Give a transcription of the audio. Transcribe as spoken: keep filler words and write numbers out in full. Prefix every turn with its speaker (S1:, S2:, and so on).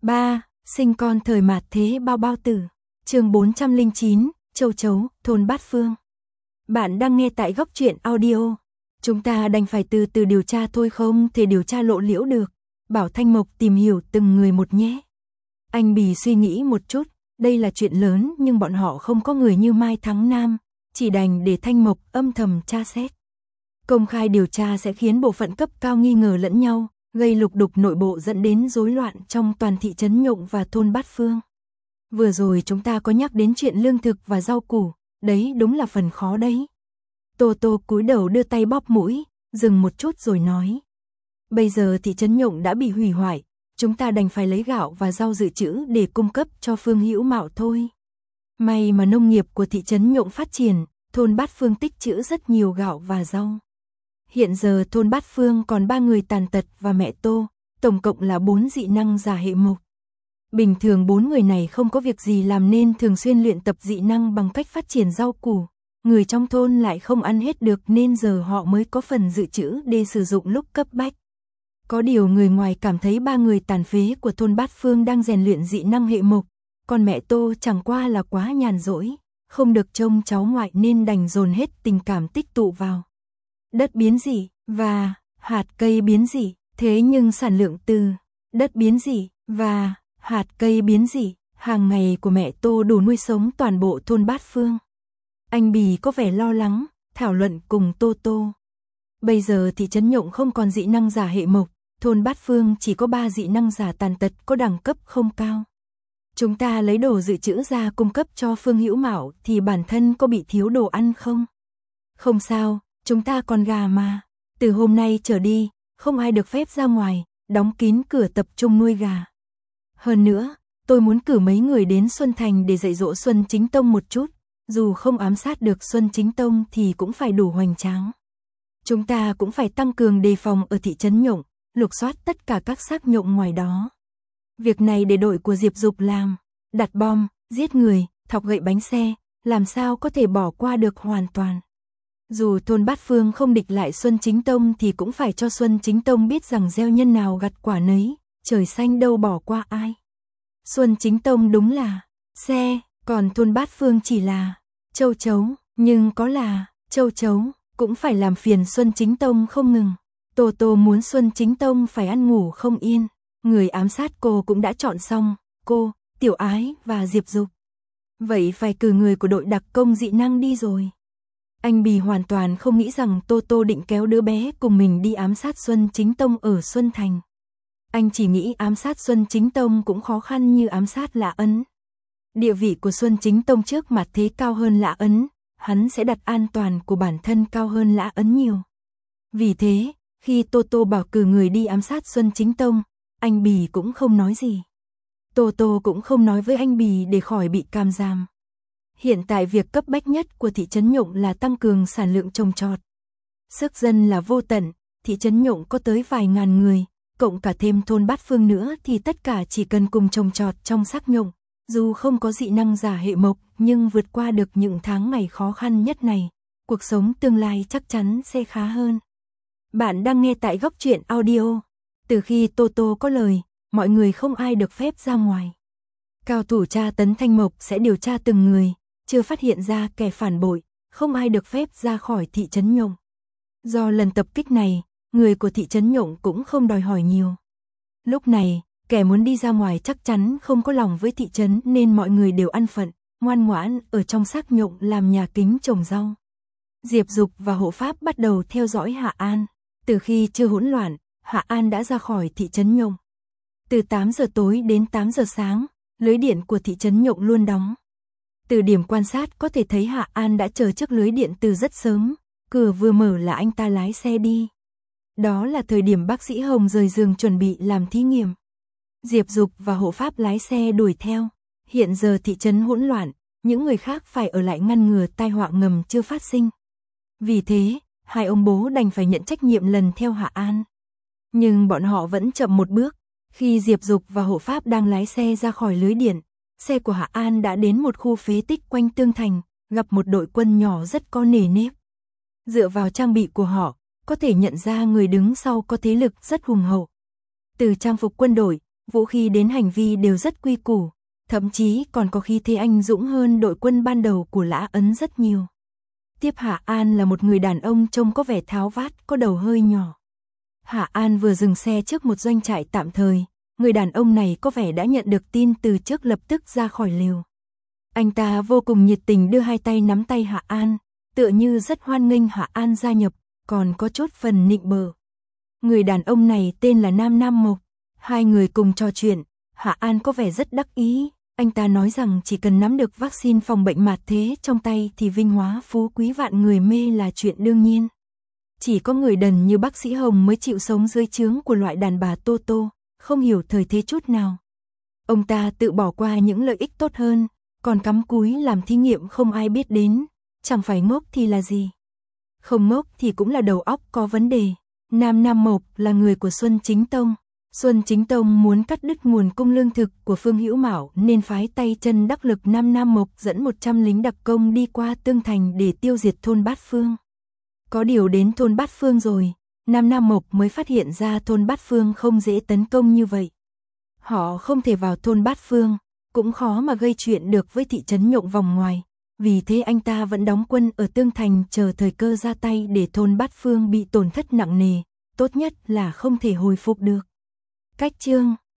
S1: ba. Sinh con thời mạt thế bao bao tử. Chương bốn trăm lẻ chín, Châu Chấu, thôn Bát Phương. Bạn đang nghe tại Góc Truyện Audio. Chúng ta đành phải từ từ điều tra thôi, không thể điều tra lộ liễu được. Bảo Thanh Mộc tìm hiểu từng người một nhé. Anh Bì suy nghĩ một chút, đây là chuyện lớn nhưng bọn họ không có người như Mai Thắng Nam, chỉ đành để Thanh Mộc âm thầm tra xét. Công khai điều tra sẽ khiến bộ phận cấp cao nghi ngờ lẫn nhau, gây lục đục nội bộ dẫn đến rối loạn trong toàn thị trấn Nhộng và thôn Bát Phương. Vừa rồi chúng ta có nhắc đến chuyện lương thực và rau củ, đấy đúng là phần khó đấy. Tô Tô cúi đầu đưa tay bóp mũi, dừng một chút rồi nói. Bây giờ thị trấn Nhộng đã bị hủy hoại, chúng ta đành phải lấy gạo và rau dự trữ để cung cấp cho Phương Hữu Mạo thôi. May mà nông nghiệp của thị trấn Nhộng phát triển, thôn Bát Phương tích trữ rất nhiều gạo và rau. Hiện giờ thôn Bát Phương còn ba người tàn tật và mẹ Tô, tổng cộng là bốn dị năng giả hệ mộc. Bình thường bốn người này không có việc gì làm nên thường xuyên luyện tập dị năng bằng cách phát triển rau củ. Người trong thôn lại không ăn hết được nên giờ họ mới có phần dự trữ để sử dụng lúc cấp bách. Có điều người ngoài cảm thấy ba người tàn phế của thôn Bát Phương đang rèn luyện dị năng hệ mộc, còn mẹ Tô chẳng qua là quá nhàn rỗi, không được trông cháu ngoại nên đành dồn hết tình cảm tích tụ vào đất biến dị và hạt cây biến dị. Thế nhưng sản lượng từ đất biến dị và hạt cây biến dị hàng ngày của mẹ Tô đủ nuôi sống toàn bộ thôn Bát Phương. Anh Bì có vẻ lo lắng, thảo luận cùng Tô Tô. Bây giờ thị trấn Nhộng không còn dị năng giả hệ mộc, thôn Bát Phương chỉ có ba dị năng giả tàn tật có đẳng cấp không cao. Chúng ta lấy đồ dự trữ ra cung cấp cho Phương Hữu Mạo thì bản thân có bị thiếu đồ ăn không? Không sao, chúng ta còn gà mà. Từ hôm nay trở đi, không ai được phép ra ngoài, đóng kín cửa tập trung nuôi gà. Hơn nữa, tôi muốn cử mấy người đến Xuân Thành để dạy dỗ Xuân Chính Tông một chút, dù không ám sát được Xuân Chính Tông thì cũng phải đủ hoành tráng. Chúng ta cũng phải tăng cường đề phòng ở thị trấn Nhộng, lục soát tất cả các xác nhộng ngoài đó. Việc này để đội của Diệp Dục làm, đặt bom, giết người, thọc gậy bánh xe, làm sao có thể bỏ qua được hoàn toàn. Dù thôn Bát Phương không địch lại Xuân Chính Tông thì cũng phải cho Xuân Chính Tông biết rằng gieo nhân nào gặt quả nấy, trời xanh đâu bỏ qua ai. Xuân Chính Tông đúng là xe, còn thôn Bát Phương chỉ là châu chấu, nhưng có là châu chấu cũng phải làm phiền Xuân Chính Tông không ngừng. Tô Tô muốn Xuân Chính Tông phải ăn ngủ không yên, người ám sát cô cũng đã chọn xong, cô, Tiểu Ái và Diệp Dục. Vậy phải cử người của đội đặc công dị năng đi rồi. Anh Bì hoàn toàn không nghĩ rằng Tô Tô định kéo đứa bé cùng mình đi ám sát Xuân Chính Tông ở Xuân Thành. Anh chỉ nghĩ ám sát Xuân Chính Tông cũng khó khăn như ám sát Lã Ấn. Địa vị của Xuân Chính Tông trước mặt thế cao hơn Lã Ấn, hắn sẽ đặt an toàn của bản thân cao hơn Lã Ấn nhiều. Vì thế, khi Tô Tô bảo cử người đi ám sát Xuân Chính Tông, anh Bì cũng không nói gì. Tô Tô cũng không nói với anh Bì để khỏi bị cam giam. Hiện tại việc cấp bách nhất của thị trấn Nhộng là tăng cường sản lượng trồng trọt. Sức dân là vô tận, thị trấn Nhộng có tới vài ngàn người, cộng cả thêm thôn Bát Phương nữa thì tất cả chỉ cần cùng trồng trọt trong xác Nhộng. Dù không có dị năng giả hệ mộc nhưng vượt qua được những tháng ngày khó khăn nhất này, cuộc sống tương lai chắc chắn sẽ khá hơn. Bạn đang nghe tại Góc Truyện Audio. Từ khi Tô Tô có lời, mọi người không ai được phép ra ngoài. Cao thủ tra tấn Thanh Mộc sẽ điều tra từng người, chưa phát hiện ra kẻ phản bội, không ai được phép ra khỏi thị trấn Nhộng. Do lần tập kích này, người của thị trấn Nhộng cũng không đòi hỏi nhiều. Lúc này, kẻ muốn đi ra ngoài chắc chắn không có lòng với thị trấn nên mọi người đều ăn phận, ngoan ngoãn ở trong xác Nhộng làm nhà kính trồng rau. Diệp Dục và hộ pháp bắt đầu theo dõi Hạ An. Từ khi chưa hỗn loạn, Hạ An đã ra khỏi thị trấn Nhộng. Từ tám giờ tối đến tám giờ sáng, lưới điện của thị trấn Nhộng luôn đóng. Từ điểm quan sát có thể thấy Hạ An đã chờ trước lưới điện từ rất sớm, cửa vừa mở là anh ta lái xe đi. Đó là thời điểm bác sĩ Hồng rời giường chuẩn bị làm thí nghiệm. Diệp Dục và hộ pháp lái xe đuổi theo. Hiện giờ thị trấn hỗn loạn, những người khác phải ở lại ngăn ngừa tai họa ngầm chưa phát sinh. Vì thế, hai ông bố đành phải nhận trách nhiệm lần theo Hạ An. Nhưng bọn họ vẫn chậm một bước. Khi Diệp Dục và hộ pháp đang lái xe ra khỏi lưới điện, xe của Hạ An đã đến một khu phế tích quanh tường thành, gặp một đội quân nhỏ rất có nề nếp. Dựa vào trang bị của họ, có thể nhận ra người đứng sau có thế lực rất hùng hậu. Từ trang phục quân đội, vũ khí đến hành vi đều rất quy củ, thậm chí còn có khí thế anh dũng hơn đội quân ban đầu của Lã Ấn rất nhiều. Tiếp Hạ An là một người đàn ông trông có vẻ tháo vát, có đầu hơi nhỏ. Hạ An vừa dừng xe trước một doanh trại tạm thời, người đàn ông này có vẻ đã nhận được tin từ trước, lập tức ra khỏi lều. Anh ta vô cùng nhiệt tình đưa hai tay nắm tay Hạ An, tựa như rất hoan nghênh Hạ An gia nhập, còn có chút phần nịnh bợ. Người đàn ông này tên là Nam Nam Mộc, hai người cùng trò chuyện, Hạ An có vẻ rất đắc ý, anh ta nói rằng chỉ cần nắm được vaccine phòng bệnh mạt thế trong tay thì vinh hóa phú quý vạn người mê là chuyện đương nhiên. Chỉ có người đần như bác sĩ Hồng mới chịu sống dưới trướng của loại đàn bà Tô Tô, không hiểu thời thế chút nào. Ông ta tự bỏ qua những lợi ích tốt hơn, còn cắm cúi làm thí nghiệm không ai biết đến, chẳng phải ngốc thì là gì. Không ngốc thì cũng là đầu óc có vấn đề. Nam Nam Mộc là người của Xuân Chính Tông. Xuân Chính Tông muốn cắt đứt nguồn cung lương thực của Phương Hữu Mạo nên phái tay chân đắc lực Nam Nam Mộc dẫn một trăm lính đặc công đi qua Tương Thành để tiêu diệt thôn Bát Phương. Có điều đến thôn Bát Phương rồi, Nam Nam Mộc mới phát hiện ra thôn Bát Phương không dễ tấn công như vậy. Họ không thể vào thôn Bát Phương, cũng khó mà gây chuyện được với thị trấn Nhộng vòng ngoài. Vì thế anh ta vẫn đóng quân ở Tương Thành chờ thời cơ ra tay để thôn Bát Phương bị tổn thất nặng nề, tốt nhất là không thể hồi phục được. Cách chương